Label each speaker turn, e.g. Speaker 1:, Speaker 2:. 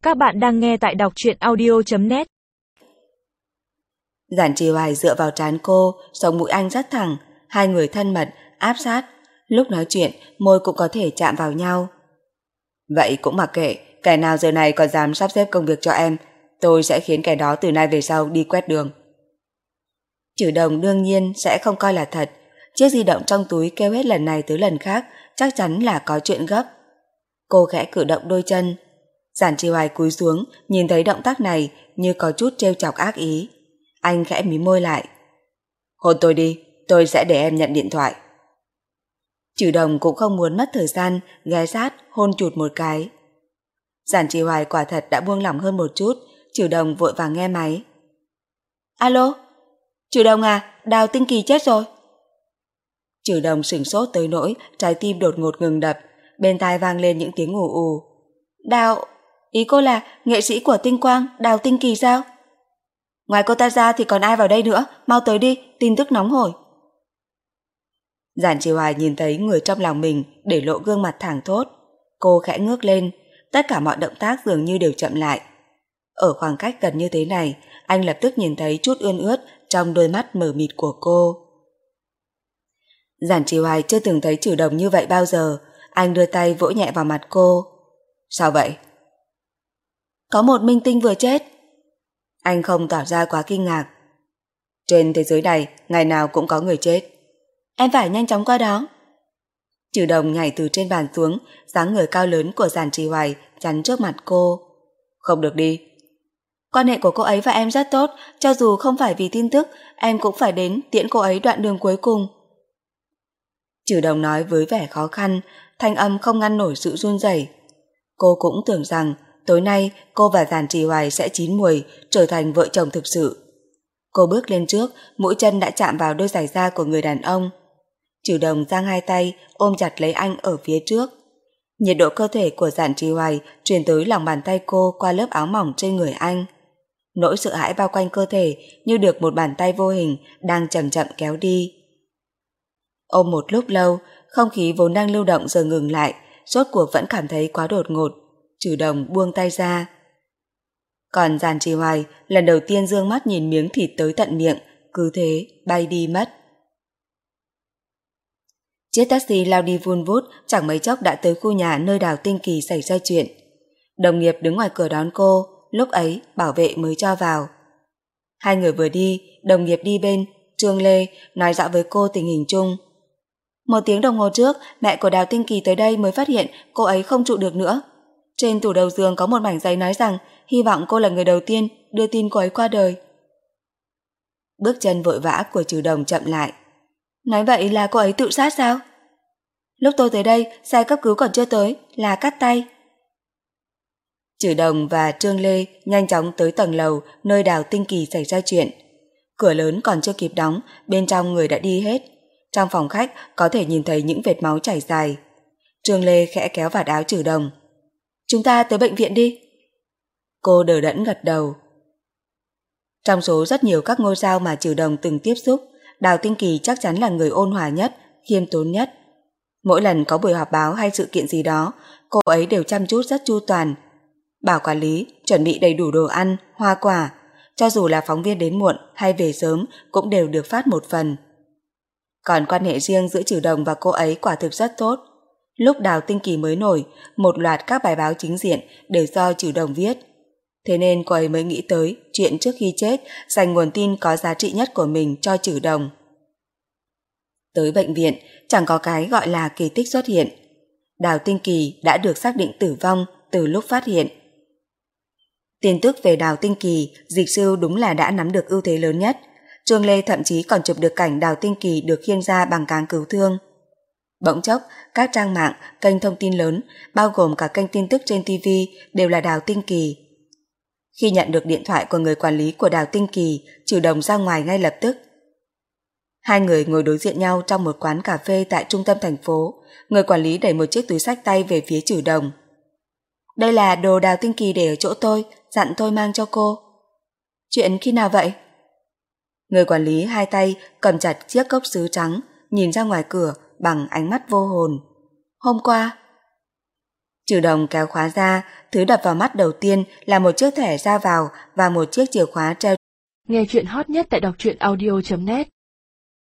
Speaker 1: Các bạn đang nghe tại đọc truyện audio.net.
Speaker 2: Giản Trì Hoài dựa vào trán cô, sống mũi anh rất thẳng, hai người thân mật, áp sát. Lúc nói chuyện, môi cũng có thể chạm vào nhau. Vậy cũng mặc kệ, kẻ nào giờ này còn dám sắp xếp công việc cho em, tôi sẽ khiến kẻ đó từ nay về sau đi quét đường. Trừ Đồng đương nhiên sẽ không coi là thật. Chiếc di động trong túi kêu hết lần này tới lần khác, chắc chắn là có chuyện gấp. Cô khẽ cử động đôi chân. Giản Trì Hoài cúi xuống, nhìn thấy động tác này như có chút trêu chọc ác ý. Anh khẽ mím môi lại. Hôn tôi đi, tôi sẽ để em nhận điện thoại. Trừ Đồng cũng không muốn mất thời gian, ghé sát, hôn chụt một cái. Giản Trì Hoài quả thật đã buông lỏng hơn một chút, Trừ Đồng vội vàng nghe máy. Alo? Trừ Đồng à, Đào Tinh Kỳ chết rồi. Trừ Đồng sửng sốt tới nỗi trái tim đột ngột ngừng đập, bên tai vang lên những tiếng ù ù. Đào, ý cô là nghệ sĩ của Tinh Quang, Đào Tinh Kỳ sao? Ngoài cô ta ra thì còn ai vào đây nữa, mau tới đi, tin tức nóng hổi. Giản Trì Hoài nhìn thấy người trong lòng mình để lộ gương mặt thẳng thốt. Cô khẽ ngước lên, tất cả mọi động tác dường như đều chậm lại. Ở khoảng cách gần như thế này, anh lập tức nhìn thấy chút ươn ướt trong đôi mắt mờ mịt của cô. Giản Trì Hoài chưa từng thấy Trừ Đồng như vậy bao giờ, anh đưa tay vỗ nhẹ vào mặt cô. Sao vậy? Có một minh tinh vừa chết. Anh không tỏ ra quá kinh ngạc. Trên thế giới này, ngày nào cũng có người chết. Em phải nhanh chóng qua đó. Trừ Đồng nhảy từ trên bàn xuống, dáng người cao lớn của Giản Trì Hoài chắn trước mặt cô. Không được đi. Quan hệ của cô ấy và em rất tốt, cho dù không phải vì tin tức, em cũng phải đến tiễn cô ấy đoạn đường cuối cùng. Trừ Đồng nói với vẻ khó khăn, thanh âm không ngăn nổi sự run rẩy. Cô cũng tưởng rằng tối nay cô và Giản Trì Hoài sẽ chín muồi, trở thành vợ chồng thực sự. Cô bước lên trước, mũi chân đã chạm vào đôi giày da của người đàn ông. Trừ Đồng giang hai tay ôm chặt lấy anh ở phía trước. Nhiệt độ cơ thể của Giản Trì Hoài truyền tới lòng bàn tay cô qua lớp áo mỏng trên người anh. Nỗi sợ hãi bao quanh cơ thể như được một bàn tay vô hình đang chậm chậm kéo đi. Ôm một lúc lâu, không khí vốn đang lưu động giờ ngừng lại, rốt cuộc vẫn cảm thấy quá đột ngột. Trừ Đồng buông tay ra. Còn Giản Trì Hoài lần đầu tiên dương mắt nhìn miếng thịt tới tận miệng, cứ thế bay đi mất. Chiếc taxi lao đi vun vút, chẳng mấy chốc đã tới khu nhà nơi Đào Tinh Kỳ xảy ra chuyện. Đồng nghiệp đứng ngoài cửa đón cô, lúc ấy bảo vệ mới cho vào. Hai người vừa đi, đồng nghiệp đi bên, Trương Lê nói rõ với cô tình hình chung. 1 tiếng đồng hồ trước, mẹ của Đào Tinh Kỳ tới đây mới phát hiện cô ấy không trụ được nữa. Trên tủ đầu giường có một mảnh giấy nói rằng hy vọng cô là người đầu tiên đưa tin cô ấy qua đời. Bước chân vội vã của Trừ Đồng chậm lại. Nói vậy là cô ấy tự sát sao? Lúc tôi tới đây, xe cấp cứu còn chưa tới, là cắt tay. Trừ Đồng và Trương Lê nhanh chóng tới tầng lầu nơi Đào Tinh Kỳ xảy ra chuyện. Cửa lớn còn chưa kịp đóng, bên trong người đã đi hết. Trong phòng khách có thể nhìn thấy những vệt máu chảy dài. Trương Lê khẽ kéo vạt áo Trừ Đồng. Chúng ta tới bệnh viện đi. Cô đờ đẫn gật đầu. Trong số rất nhiều các ngôi sao mà Trừ Đồng từng tiếp xúc, Đào Tinh Kỳ chắc chắn là người ôn hòa nhất, khiêm tốn nhất. Mỗi lần có buổi họp báo hay sự kiện gì đó, cô ấy đều chăm chút rất chu toàn. Bảo quản lý chuẩn bị đầy đủ đồ ăn, hoa quả, cho dù là phóng viên đến muộn hay về sớm cũng đều được phát một phần. Còn quan hệ riêng giữa Trừ Đồng và cô ấy quả thực rất tốt. Lúc Đào Tinh Kỳ mới nổi, một loạt các bài báo chính diện đều do Trừ Đồng viết. Thế nên cô ấy mới nghĩ tới chuyện trước khi chết dành nguồn tin có giá trị nhất của mình cho Trừ Đồng. Tới bệnh viện, chẳng có cái gọi là kỳ tích xuất hiện. Đào Tinh Kỳ đã được xác định tử vong từ lúc phát hiện. Tin tức về Đào Tinh Kỳ, dịch sư đúng là đã nắm được ưu thế lớn nhất. Trương Lê thậm chí còn chụp được cảnh Đào Tinh Kỳ được khiêng ra bằng cáng cứu thương. Bỗng chốc, các trang mạng, kênh thông tin lớn, bao gồm cả kênh tin tức trên TV đều là Đào Tinh Kỳ. Khi nhận được điện thoại của người quản lý của Đào Tinh Kỳ, Trừ Đồng ra ngoài ngay lập tức. Hai người ngồi đối diện nhau trong một quán cà phê tại trung tâm thành phố. Người quản lý đẩy một chiếc túi xách tay về phía Trừ Đồng. Đây là đồ Đào Tinh Kỳ để ở chỗ tôi, dặn tôi mang cho cô. Chuyện khi nào vậy? Người quản lý hai tay cầm chặt chiếc cốc sứ trắng, nhìn ra ngoài cửa bằng ánh mắt vô hồn. Hôm qua. Trừ Đồng kéo khóa ra, thứ đập vào mắt đầu tiên là một chiếc thẻ ra vào và một chiếc chìa khóa treo.
Speaker 1: Nghe chuyện hot nhất tại đọc truyện audio.net